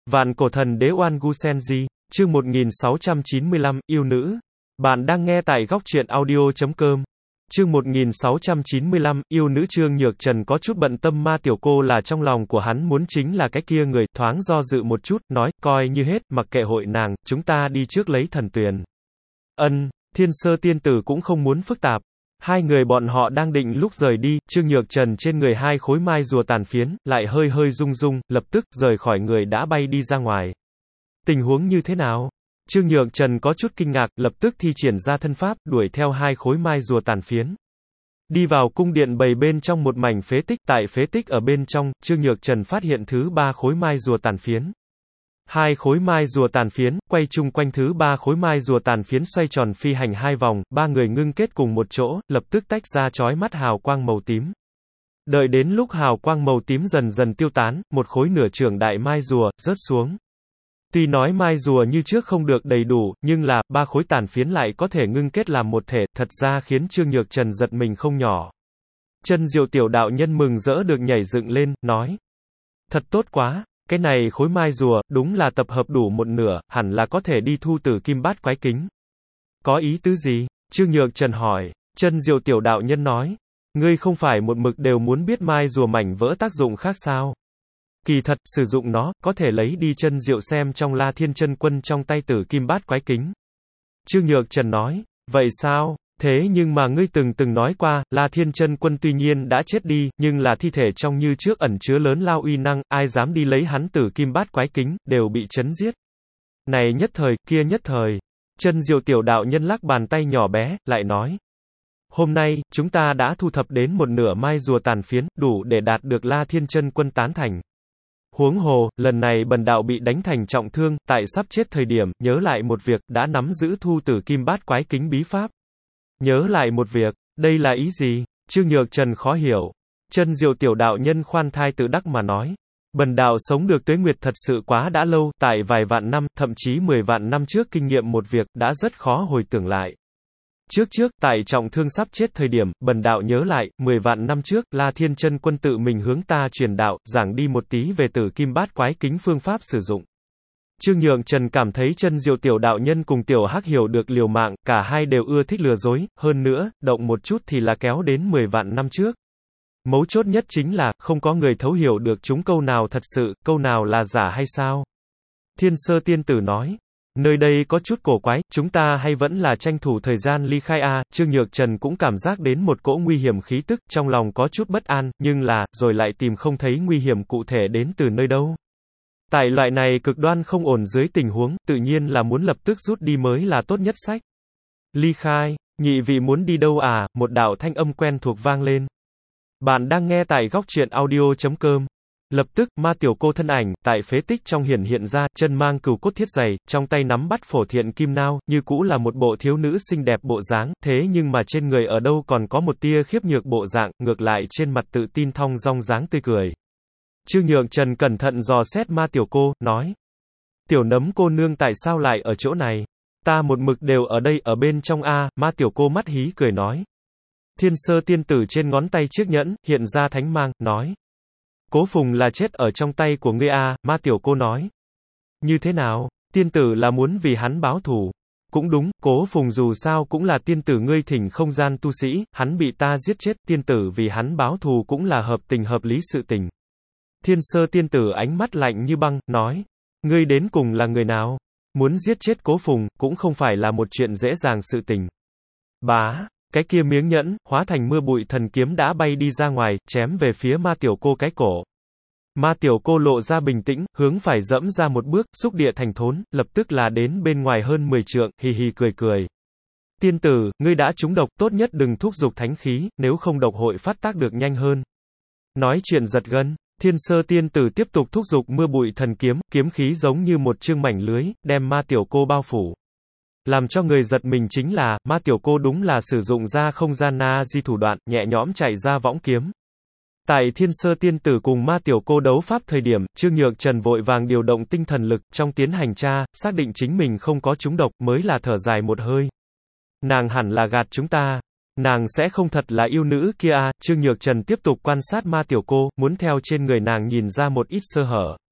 Vạn cổ thần đế Oan Gu Senji, chương 1695, yêu nữ. Bạn đang nghe tại góc truyện audio.com. Chương 1695, yêu nữ. Trương Nhược Trần có chút bận tâm Ma Tiểu Cô là trong lòng của hắn muốn chính là cái kia người, thoáng do dự một chút, nói, coi như hết, mặc kệ hội nàng, chúng ta đi trước lấy thần tuyền. Thiên Sơ tiên tử cũng không muốn phức tạp. Hai người bọn họ đang định lúc rời đi, Trương Nhược Trần trên người hai khối mai rùa tàn phiến, lại hơi hơi rung rung, lập tức, rời khỏi người đã bay đi ra ngoài. Tình huống như thế nào? Trương Nhược Trần có chút kinh ngạc, lập tức thi triển ra thân pháp, đuổi theo hai khối mai rùa tàn phiến. Đi vào cung điện bầy bên trong một mảnh phế tích, tại phế tích ở bên trong, Trương Nhược Trần phát hiện thứ ba khối mai rùa tàn phiến. Hai khối mai rùa tàn phiến, quay chung quanh thứ ba khối mai rùa tàn phiến xoay tròn phi hành hai vòng, ba người ngưng kết cùng một chỗ, lập tức tách ra chói mắt hào quang màu tím. Đợi đến lúc hào quang màu tím dần dần tiêu tán, một khối nửa trưởng đại mai rùa, rớt xuống. Tuy nói mai rùa như trước không được đầy đủ, nhưng là, ba khối tàn phiến lại có thể ngưng kết làm một thể, thật ra khiến Trương Nhược Trần giật mình không nhỏ. Chân Diệu tiểu đạo nhân mừng rỡ được nhảy dựng lên, nói. Thật tốt quá. Cái này khối mai rùa, đúng là tập hợp đủ một nửa, hẳn là có thể đi thu tử kim bát quái kính. Có ý tứ gì? Trương Nhược Trần hỏi. Chân Diệu tiểu đạo nhân nói. Ngươi không phải một mực đều muốn biết mai rùa mảnh vỡ tác dụng khác sao? Kỳ thật, sử dụng nó, có thể lấy đi chân diệu xem trong La Thiên Chân Quân trong tay tử kim bát quái kính. Trương Nhược Trần nói. Vậy sao? Thế nhưng mà ngươi từng nói qua, La Thiên Chân Quân tuy nhiên đã chết đi, nhưng là thi thể trong như trước ẩn chứa lớn lao uy năng, ai dám đi lấy hắn tử kim bát quái kính, đều bị chấn giết. Này nhất thời, kia nhất thời. Chân Diệu tiểu đạo nhân lắc bàn tay nhỏ bé, lại nói. Hôm nay, chúng ta đã thu thập đến một nửa mai rùa tàn phiến, đủ để đạt được La Thiên Chân Quân tán thành. Huống hồ, lần này bần đạo bị đánh thành trọng thương, tại sắp chết thời điểm, nhớ lại một việc, đã nắm giữ thu tử kim bát quái kính bí pháp. Nhớ lại một việc, đây là ý gì? Trương Nhược Trần khó hiểu. Chân Diệu tiểu đạo nhân khoan thai tự đắc mà nói. Bần đạo sống được tuế nguyệt thật sự quá đã lâu, tại vài vạn năm, thậm chí 10 vạn năm trước kinh nghiệm một việc, đã rất khó hồi tưởng lại. Trước, tại trọng thương sắp chết thời điểm, bần đạo nhớ lại, 10 vạn năm trước, La Thiên Chân Quân tự mình hướng ta truyền đạo, giảng đi một tí về tử kim bát quái kính phương pháp sử dụng. Trương Nhược Trần cảm thấy Chân Diệu tiểu đạo nhân cùng tiểu hắc hiểu được liều mạng, cả hai đều ưa thích lừa dối, hơn nữa, động một chút thì là kéo đến 10 vạn năm trước. Mấu chốt nhất chính là, không có người thấu hiểu được chúng câu nào thật sự, câu nào là giả hay sao. Thiên Sơ tiên tử nói. Nơi đây có chút cổ quái, chúng ta hay vẫn là tranh thủ thời gian ly khai a. Trương Nhược Trần cũng cảm giác đến một cỗ nguy hiểm khí tức, trong lòng có chút bất an, nhưng là, rồi lại tìm không thấy nguy hiểm cụ thể đến từ nơi đâu. Tại loại này cực đoan không ổn dưới tình huống, tự nhiên là muốn lập tức rút đi mới là tốt nhất sách. Ly khai, nhị vị muốn đi đâu à? Một đạo thanh âm quen thuộc vang lên. Bạn đang nghe tại góc truyện audio.com. Lập tức, Ma Tiểu Cô thân ảnh, tại phế tích trong hiện ra, chân mang cừu cốt thiết giày, trong tay nắm bắt phổ thiện kim nao, như cũ là một bộ thiếu nữ xinh đẹp bộ dáng, thế nhưng mà trên người ở đâu còn có một tia khiếp nhược bộ dạng, ngược lại trên mặt tự tin thong dong dáng tươi cười. Trương Nhược Trần cẩn thận dò xét Ma Tiểu Cô, nói. Tiểu nấm cô nương tại sao lại ở chỗ này? Ta một mực đều ở đây, ở bên trong a. Ma Tiểu Cô mắt hí cười nói. Thiên Sơ tiên tử trên ngón tay chiếc nhẫn, hiện ra thánh mang, nói. Cố Phùng là chết ở trong tay của ngươi a. Ma Tiểu Cô nói. Như thế nào? Tiên tử là muốn vì hắn báo thù. Cũng đúng, Cố Phùng dù sao cũng là tiên tử ngươi thỉnh không gian tu sĩ, hắn bị ta giết chết, tiên tử vì hắn báo thù cũng là hợp tình hợp lý sự tình. Thiên Sơ tiên tử ánh mắt lạnh như băng, nói. Ngươi đến cùng là người nào? Muốn giết chết Cố Phùng, cũng không phải là một chuyện dễ dàng sự tình. Bá. Cái kia miếng nhẫn, hóa thành mưa bụi thần kiếm đã bay đi ra ngoài, chém về phía Ma Tiểu Cô cái cổ. Ma Tiểu Cô lộ ra bình tĩnh, hướng phải dẫm ra một bước, xúc địa thành thốn, lập tức là đến bên ngoài hơn 10 trượng, hì hì cười cười. Tiên tử, ngươi đã trúng độc, tốt nhất đừng thúc giục thánh khí, nếu không độc hội phát tác được nhanh hơn. Nói chuyện giật gân, Thiên Sơ tiên tử tiếp tục thúc giục mưa bụi thần kiếm, kiếm khí giống như một chương mảnh lưới, đem Ma Tiểu Cô bao phủ. Làm cho người giật mình chính là, Ma Tiểu Cô đúng là sử dụng ra không gian na di thủ đoạn, nhẹ nhõm chạy ra võng kiếm. Tại Thiên Sơ tiên tử cùng Ma Tiểu Cô đấu pháp thời điểm, Trương Nhược Trần vội vàng điều động tinh thần lực, trong tiến hành tra, xác định chính mình không có trúng độc, mới là thở dài một hơi. Nàng hẳn là gạt chúng ta. Nàng sẽ không thật là yêu nữ kia à? Trương Nhược Trần tiếp tục quan sát Ma Tiểu Cô, muốn theo trên người nàng nhìn ra một ít sơ hở.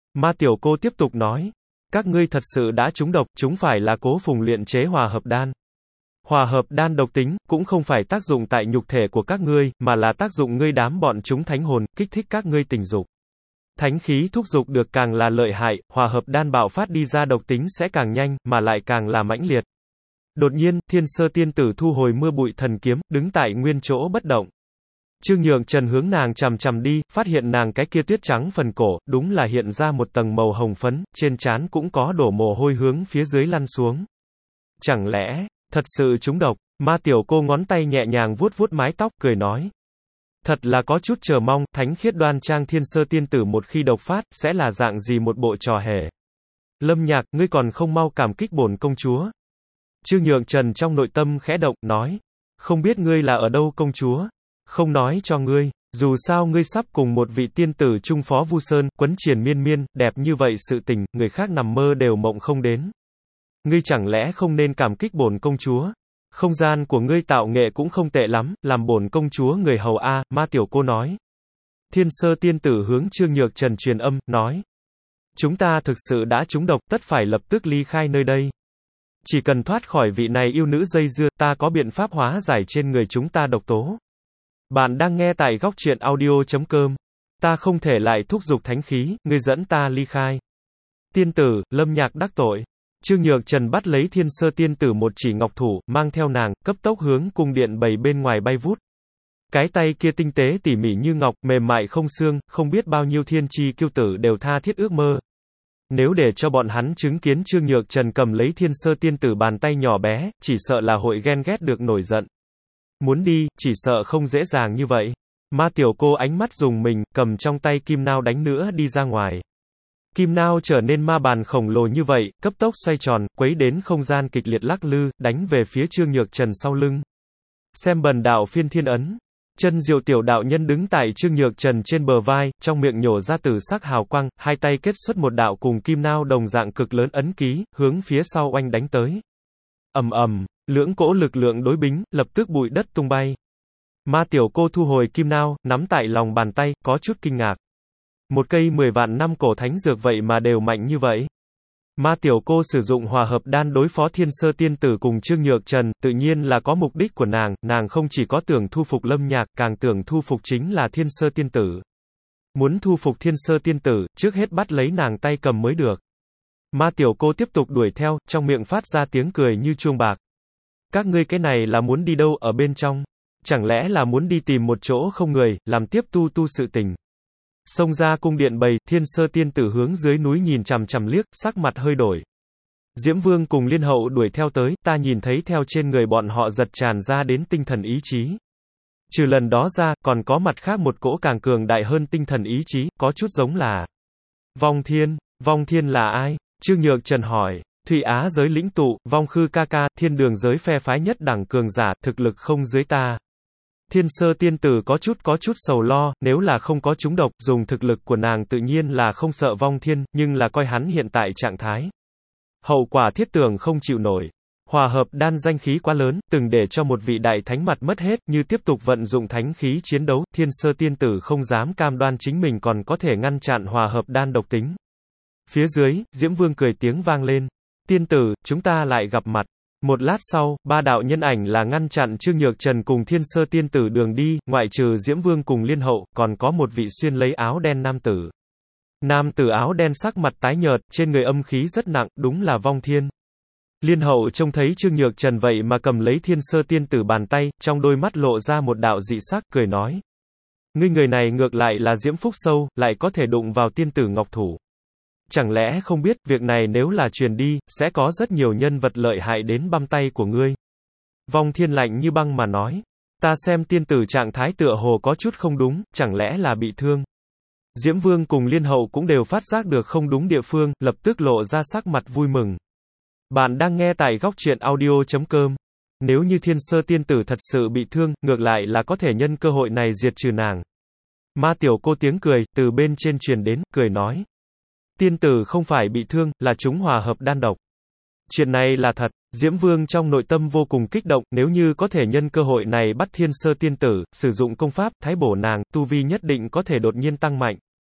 Ma tiểu cô tiếp tục nói. Các ngươi thật sự đã trúng độc, chúng phải là Cố Phùng luyện chế hòa hợp đan. Hòa hợp đan độc tính, cũng không phải tác dụng tại nhục thể của các ngươi, mà là tác dụng ngươi đám bọn chúng thánh hồn, kích thích các ngươi tình dục. Thánh khí thúc dục được càng là lợi hại, hòa hợp đan bạo phát đi ra độc tính sẽ càng nhanh, mà lại càng là mãnh liệt. Đột nhiên, Thiên Sơ tiên tử thu hồi mưa bụi thần kiếm, đứng tại nguyên chỗ bất động. Trương Nhược Trần hướng nàng chằm chằm đi, phát hiện nàng cái kia tuyết trắng phần cổ, đúng là hiện ra một tầng màu hồng phấn, trên trán cũng có đổ mồ hôi hướng phía dưới lăn xuống. Chẳng lẽ, thật sự trúng độc? Ma tiểu cô ngón tay nhẹ nhàng vuốt vuốt mái tóc, cười nói. Thật là có chút chờ mong, thánh khiết đoan trang Thiên Sơ tiên tử một khi độc phát, sẽ là dạng gì một bộ trò hề. Lâm Nhạc, ngươi còn không mau cảm kích bổn công chúa. Trương Nhược Trần trong nội tâm khẽ động, nói. Không biết ngươi là ở đâu công chúa? Không nói cho ngươi, dù sao ngươi sắp cùng một vị tiên tử trung phó Vu Sơn, quấn triền miên miên, đẹp như vậy sự tình, người khác nằm mơ đều mộng không đến. Ngươi chẳng lẽ không nên cảm kích bổn công chúa? Không gian của ngươi tạo nghệ cũng không tệ lắm, làm bổn công chúa người hầu a, Ma tiểu cô nói. Thiên Sơ tiên tử hướng Trương Nhược Trần truyền âm, nói. Chúng ta thực sự đã trúng độc, tất phải lập tức ly khai nơi đây. Chỉ cần thoát khỏi vị này yêu nữ dây dưa, ta có biện pháp hóa giải trên người chúng ta độc tố. Bạn đang nghe tại góc truyện audio.com. Ta không thể lại thúc giục thánh khí, ngươi dẫn ta ly khai. Tiên tử, Lâm Nhạc đắc tội. Trương Nhược Trần bắt lấy Thiên Sơ tiên tử một chỉ ngọc thủ, mang theo nàng, cấp tốc hướng cung điện bầy bên ngoài bay vút. Cái tay kia tinh tế tỉ mỉ như ngọc, mềm mại không xương, không biết bao nhiêu thiên chi kiêu tử đều tha thiết ước mơ. Nếu để cho bọn hắn chứng kiến Trương Nhược Trần cầm lấy Thiên Sơ tiên tử bàn tay nhỏ bé, chỉ sợ là hội ghen ghét được nổi giận. Muốn đi, chỉ sợ không dễ dàng như vậy. Ma tiểu cô ánh mắt dùng mình, cầm trong tay kim nao đánh nữa đi ra ngoài. Kim nao trở nên ma bàn khổng lồ như vậy, cấp tốc xoay tròn, quấy đến không gian kịch liệt lắc lư, đánh về phía Trương Nhược Trần sau lưng. Xem bần đạo phiên thiên ấn. Chân diệu tiểu đạo nhân đứng tại Trương Nhược Trần trên bờ vai, trong miệng nhổ ra tử sắc hào quang, hai tay kết xuất một đạo cùng kim nao đồng dạng cực lớn ấn ký, hướng phía sau oanh đánh tới. Ầm ầm, lưỡng cỗ lực lượng đối bính, lập tức bụi đất tung bay. Ma tiểu cô thu hồi kim nao, nắm tại lòng bàn tay, có chút kinh ngạc. Một cây 10 vạn năm cổ thánh dược vậy mà đều mạnh như vậy. Ma tiểu cô sử dụng hòa hợp đan đối phó Thiên Sơ tiên tử cùng Trương Nhược Trần, tự nhiên là có mục đích của nàng không chỉ có tưởng thu phục Lâm Nhạc, càng tưởng thu phục chính là Thiên Sơ tiên tử. Muốn thu phục Thiên Sơ tiên tử, trước hết bắt lấy nàng tay cầm mới được. Ma tiểu cô tiếp tục đuổi theo, trong miệng phát ra tiếng cười như chuông bạc. Các ngươi cái này là muốn đi đâu ở bên trong? Chẳng lẽ là muốn đi tìm một chỗ không người, làm tiếp tu sự tình? Xông ra cung điện bầy, Thiên Sơ tiên tử hướng dưới núi nhìn chằm chằm liếc, sắc mặt hơi đổi. Diễm Vương cùng Liên Hậu đuổi theo tới, ta nhìn thấy theo trên người bọn họ giật tràn ra đến tinh thần ý chí. Trừ lần đó ra, còn có mặt khác một cỗ càng cường đại hơn tinh thần ý chí, có chút giống là Vong Thiên là ai? Trương Nhược Trần hỏi. Thụy Á giới lĩnh tụ, Vong Khư ca ca, thiên đường giới phe phái nhất đẳng cường giả, thực lực không dưới ta. Thiên Sơ tiên tử có chút sầu lo, nếu là không có trúng độc, dùng thực lực của nàng tự nhiên là không sợ Vong Thiên, nhưng là coi hắn hiện tại trạng thái. Hậu quả thiết tưởng không chịu nổi. Hòa hợp đan danh khí quá lớn, từng để cho một vị đại thánh mặt mất hết, như tiếp tục vận dụng thánh khí chiến đấu, Thiên Sơ tiên tử không dám cam đoan chính mình còn có thể ngăn chặn hòa hợp đan độc tính. Phía dưới, Diễm Vương cười tiếng vang lên. Tiên tử, chúng ta lại gặp mặt. Một lát sau, ba đạo nhân ảnh là ngăn chặn Trương Nhược Trần cùng Thiên Sơ tiên tử đường đi, ngoại trừ Diễm Vương cùng Liên Hậu, còn có một vị xuyên lấy áo đen nam tử. Nam tử áo đen sắc mặt tái nhợt, trên người âm khí rất nặng, đúng là Vong Thiên. Liên Hậu trông thấy Trương Nhược Trần vậy mà cầm lấy Thiên Sơ tiên tử bàn tay, trong đôi mắt lộ ra một đạo dị sắc, cười nói. Ngươi người này ngược lại là diễm phúc sâu, lại có thể đụng vào tiên tử ngọc thủ. Chẳng lẽ không biết, việc này nếu là truyền đi, sẽ có rất nhiều nhân vật lợi hại đến băm tay của ngươi. Vong Thiên lạnh như băng mà nói. Ta xem tiên tử trạng thái tựa hồ có chút không đúng, chẳng lẽ là bị thương. Diễm Vương cùng Liên Hậu cũng đều phát giác được không đúng địa phương, lập tức lộ ra sắc mặt vui mừng. Bạn đang nghe tại góc truyện audio.com. Nếu như Thiên Sơ tiên tử thật sự bị thương, ngược lại là có thể nhân cơ hội này diệt trừ nàng. Ma tiểu cô tiếng cười, từ bên trên truyền đến, cười nói. Tiên tử không phải bị thương, là chúng hòa hợp đan độc. Chuyện này là thật, Diễm Vương trong nội tâm vô cùng kích động, nếu như có thể nhân cơ hội này bắt Thiên Sơ tiên tử, sử dụng công pháp, thái bổ nàng, tu vi nhất định có thể đột nhiên tăng mạnh.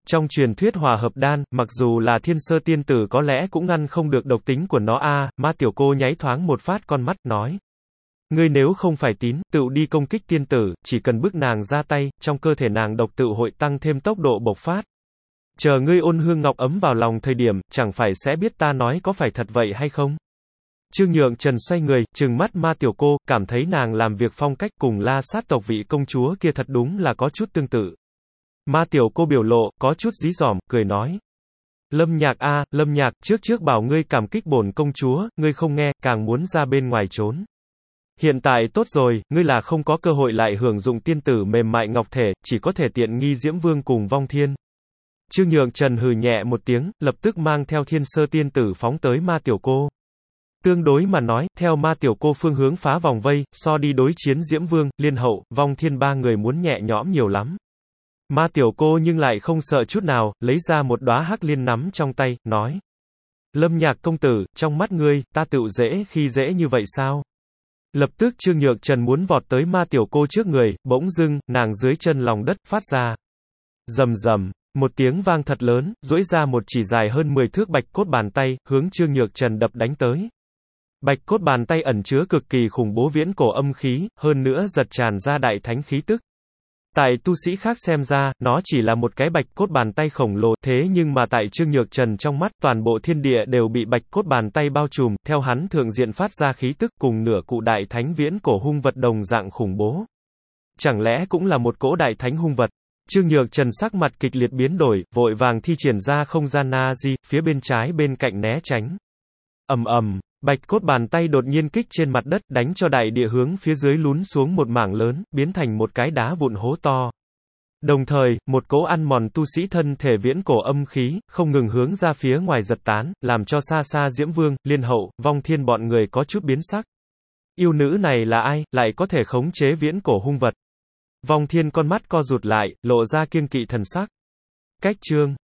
Trong truyền thuyết hòa hợp đan, mặc dù là thiên sơ tiên tử có lẽ cũng ngăn không được độc tính của nó a. Ma tiểu cô nháy thoáng một phát con mắt, nói. Ngươi nếu không phải tín, tựu đi công kích tiên tử, chỉ cần bức nàng ra tay, trong cơ thể nàng độc tựu hội tăng thêm tốc độ bộc phát. Chờ ngươi ôn hương ngọc ấm vào lòng thời điểm, chẳng phải sẽ biết ta nói có phải thật vậy hay không? Trương Nhượng Trần xoay người, trừng mắt Ma tiểu cô, cảm thấy nàng làm việc phong cách cùng La Sát tộc vị công chúa kia thật đúng là có chút tương tự. Ma tiểu cô biểu lộ, có chút dí dỏm, cười nói. Lâm Nhạc a, Lâm Nhạc, trước bảo ngươi cảm kích bổn công chúa, ngươi không nghe, càng muốn ra bên ngoài trốn. Hiện tại tốt rồi, ngươi là không có cơ hội lại hưởng dụng tiên tử mềm mại ngọc thể, chỉ có thể tiện nghi Diễm Vương cùng Vong Thiên. Trương Nhượng Trần hừ nhẹ một tiếng, lập tức mang theo thiên sơ tiên tử phóng tới Ma tiểu cô. Tương đối mà nói, theo Ma tiểu cô phương hướng phá vòng vây, so đi đối chiến Diễm Vương, Liên Hậu, Vong Thiên ba người muốn nhẹ nhõm nhiều lắm. Ma tiểu cô nhưng lại không sợ chút nào, lấy ra một đóa hắc liên nắm trong tay, nói. Lâm Nhạc công tử, trong mắt ngươi, ta tựu dễ khi dễ như vậy sao? Lập tức Trương Nhượng Trần muốn vọt tới Ma tiểu cô trước người, bỗng dưng, nàng dưới chân lòng đất, phát ra. Rầm rầm, một tiếng vang thật lớn, duỗi ra một chỉ dài hơn 10 thước bạch cốt bàn tay, hướng Trương Nhượng Trần đập đánh tới. Bạch cốt bàn tay ẩn chứa cực kỳ khủng bố viễn cổ âm khí, hơn nữa giật tràn ra đại thánh khí tức. Tại tu sĩ khác xem ra, nó chỉ là một cái bạch cốt bàn tay khổng lồ, thế nhưng mà tại Trương Nhược Trần trong mắt, toàn bộ thiên địa đều bị bạch cốt bàn tay bao trùm, theo hắn thượng diện phát ra khí tức cùng nửa cụ đại thánh viễn cổ hung vật đồng dạng khủng bố. Chẳng lẽ cũng là một cỗ đại thánh hung vật? Trương Nhược Trần sắc mặt kịch liệt biến đổi, vội vàng thi triển ra không gian Na-di, phía bên trái bên cạnh né tránh. Ầm ầm. Bạch cốt bàn tay đột nhiên kích trên mặt đất, đánh cho đại địa hướng phía dưới lún xuống một mảng lớn, biến thành một cái đá vụn hố to. Đồng thời, một cỗ ăn mòn tu sĩ thân thể viễn cổ âm khí, không ngừng hướng ra phía ngoài giật tán, làm cho xa xa Diễm Vương, Liên Hậu, Vong Thiên bọn người có chút biến sắc. Yêu nữ này là ai, lại có thể khống chế viễn cổ hung vật? Vong Thiên con mắt co rụt lại, lộ ra kiêng kỵ thần sắc. Cách chương